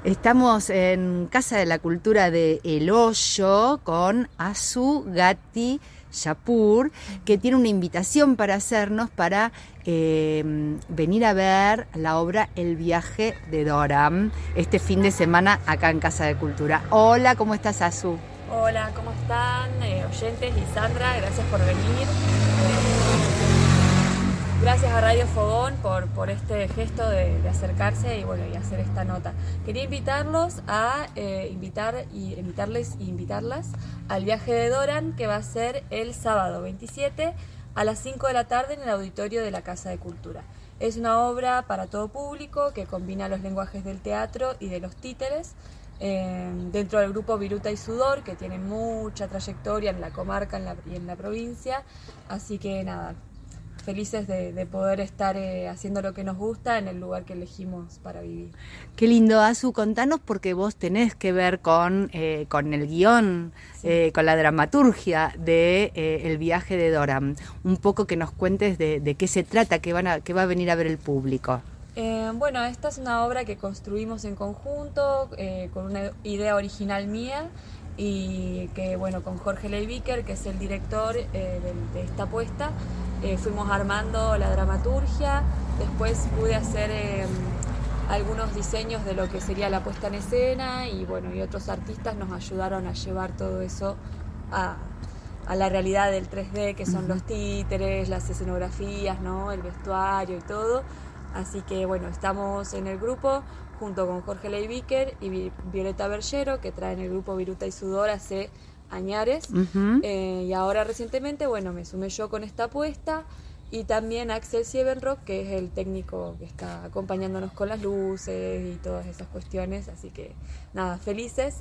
Estamos en Casa de la Cultura de El Hoyo con Azu Gatti Shapur, que tiene una invitación para hacernos para venir a ver la obra El viaje de Doran este fin de semana acá en Casa de Cultura. Hola, ¿cómo estás, Azu? Hola, ¿cómo están oyentes? Y Sandra, gracias por venir. Gracias a Radio Fogón por este gesto de acercarse y hacer esta nota. Quería invitarlos a invitarles y invitarlas al viaje de Doran, que va a ser el sábado 27 a las 5 de la tarde en el auditorio de la Casa de Cultura. Es una obra para todo público que combina los lenguajes del teatro y de los títeres, dentro del grupo Viruta y Sudor, que tiene mucha trayectoria en la comarca y en la provincia. Así que nada, felices de poder estar haciendo lo que nos gusta en el lugar que elegimos para vivir. Qué lindo, Azu, contanos, porque vos tenés que ver con el guión, sí, con la dramaturgia de El viaje de Doran. Un poco que nos cuentes de qué se trata, qué va a venir a ver el público. Esta es una obra que construimos en conjunto, con una idea original mía, y que con Jorge Leibiker, que es el director de esta puesta, fuimos armando la dramaturgia. Después pude hacer algunos diseños de lo que sería la puesta en escena, y otros artistas nos ayudaron a llevar todo eso a la realidad del 3D, que son los títeres, las escenografías, ¿no? El vestuario y todo. Así que estamos en el grupo junto con Jorge Leibiker y Violeta Bergero, que traen el grupo Viruta y Sudor hace añares. Y ahora recientemente me sumé yo con esta apuesta, y también Axel Siebenrock, que es el técnico que está acompañándonos con las luces y todas esas cuestiones. Así que nada, felices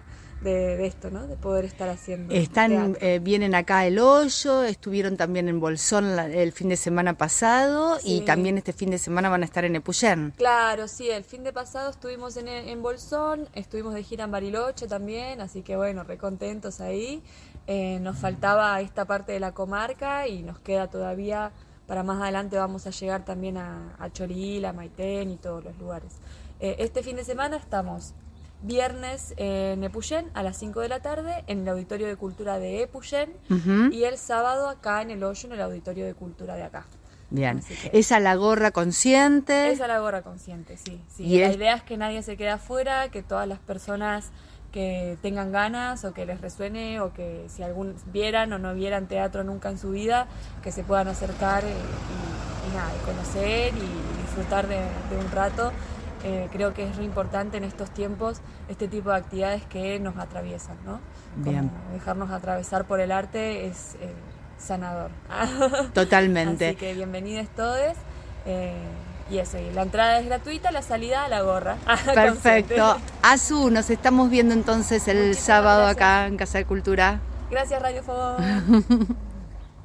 de esto, ¿no? De poder estar haciendo. Vienen acá a El Hoyo, estuvieron también en Bolsón el fin de semana pasado, sí, y también este fin de semana van a estar en Epuyén. Claro, sí, el fin de pasado estuvimos en Bolsón, estuvimos de gira en Bariloche también, así que re contentos ahí. Nos faltaba esta parte de la comarca y nos queda todavía, para más adelante vamos a llegar también a Choril, a Maitén y todos los lugares. Este fin de semana estamos viernes en Epuyén a las 5 de la tarde en el Auditorio de Cultura de Epuyén, y el sábado acá en El Hoyo en el Auditorio de Cultura de acá. Bien, ¿es a la gorra consciente? Es a la gorra consciente, sí. Y la idea es que nadie se quede afuera, que todas las personas que tengan ganas o que les resuene, o que si vieran o no vieran teatro nunca en su vida, que se puedan acercar y conocer y disfrutar de un rato. Creo que es re importante en estos tiempos este tipo de actividades que nos atraviesan, ¿no? Bien. Como dejarnos atravesar por el arte es sanador. Totalmente. Así que bienvenidos todos. Y eso, y la entrada es gratuita, la salida a la gorra. Perfecto. Azu, nos estamos viendo entonces el sábado gracias. Acá en Casa de Cultura. Gracias, Radio Fogón.